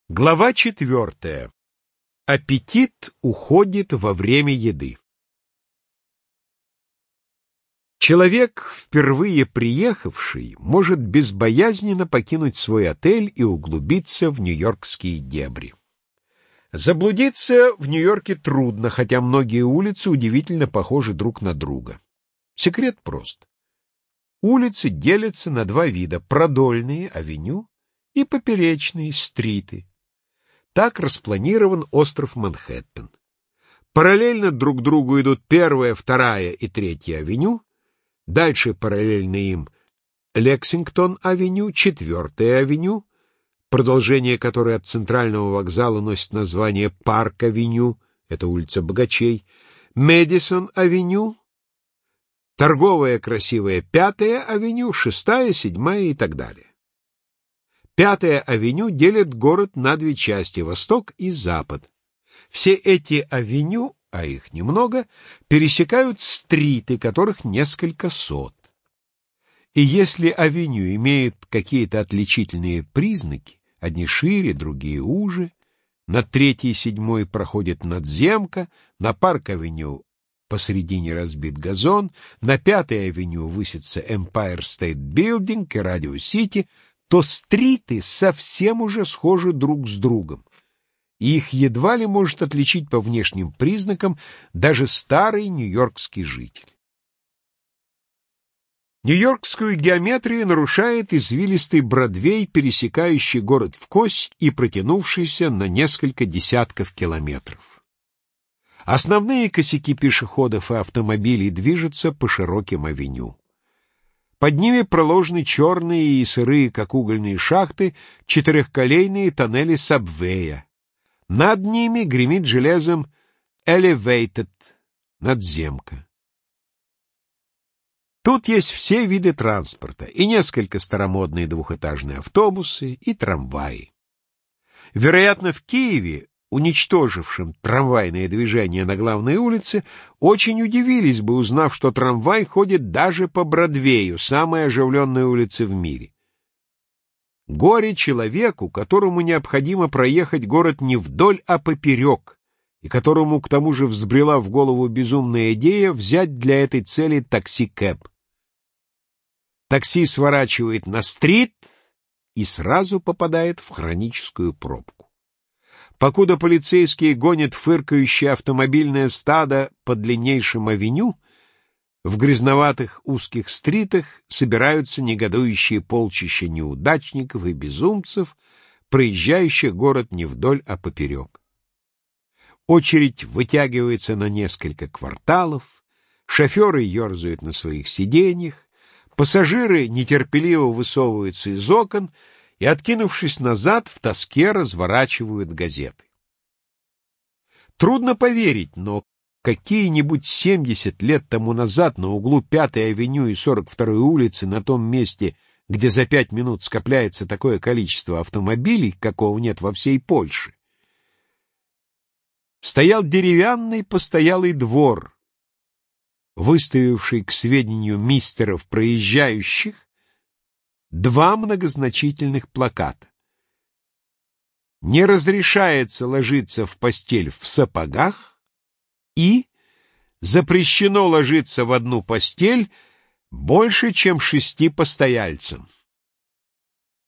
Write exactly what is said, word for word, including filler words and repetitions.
Глава четвертая. Аппетит уходит во время еды. Человек, впервые приехавший, может безбоязненно покинуть свой отель и углубиться в нью-йоркские дебри. Заблудиться в Нью-Йорке трудно, хотя многие улицы удивительно похожи друг на друга. Секрет прост. Улицы делятся на два вида: продольные, авеню, и поперечные, стриты. Так распланирован остров Манхэттен. Параллельно друг другу идут первая, вторая и третья авеню, дальше параллельно им Лексингтон-авеню, четвертая авеню, продолжение которой от центрального вокзала носит название Парк-авеню, это улица богачей, Мэдисон-авеню, торговая красивая Пятая авеню, шестая, седьмая и так далее. Пятая авеню делит город на две части — восток и запад. Все эти авеню, а их немного, пересекают стриты, которых несколько сот. И если авеню имеют какие-то отличительные признаки, одни шире, другие уже, над третьей и седьмой проходит надземка, на Парк-авеню посредине разбит газон, на Пятой авеню высится Empire State Building и Radio City, то стриты совсем уже схожи друг с другом, и их едва ли может отличить по внешним признакам даже старый нью-йоркский житель. Нью-йоркскую геометрию нарушает извилистый Бродвей, пересекающий город вкось и протянувшийся на несколько десятков километров. Основные косяки пешеходов и автомобилей движутся по широким авеню. Под ними проложены черные и сырые, как угольные шахты, четырехколейные тоннели сабвея. Над ними гремит железом elevated, надземка. Тут есть все виды транспорта, и несколько старомодные двухэтажные автобусы, и трамваи. Вероятно, в Киеве, уничтожившим трамвайное движение на главной улице, очень удивились бы, узнав, что трамвай ходит даже по Бродвею, самой оживленной улице в мире. Горе человеку, которому необходимо проехать город не вдоль, а поперек, и которому к тому же взбрела в голову безумная идея взять для этой цели такси-кэб. Такси сворачивает на стрит и сразу попадает в хроническую пробку. Покуда полицейские гонят фыркающее автомобильное стадо по длиннейшим авеню, в грязноватых узких стритах собираются негодующие полчища неудачников и безумцев, проезжающих город не вдоль, а поперек. Очередь вытягивается на несколько кварталов, шоферы ерзают на своих сиденьях, пассажиры нетерпеливо высовываются из окон и, откинувшись назад, в тоске разворачивают газеты. Трудно поверить, но какие-нибудь семьдесят лет тому назад на углу Пятой авеню и сорок второй улицы, на том месте, где за пять минут скопляется такое количество автомобилей, какого нет во всей Польше, стоял деревянный постоялый двор, выставивший к сведению мистеров проезжающих два многозначительных плаката. Не разрешается ложиться в постель в сапогах и запрещено ложиться в одну постель больше, чем шести постояльцам.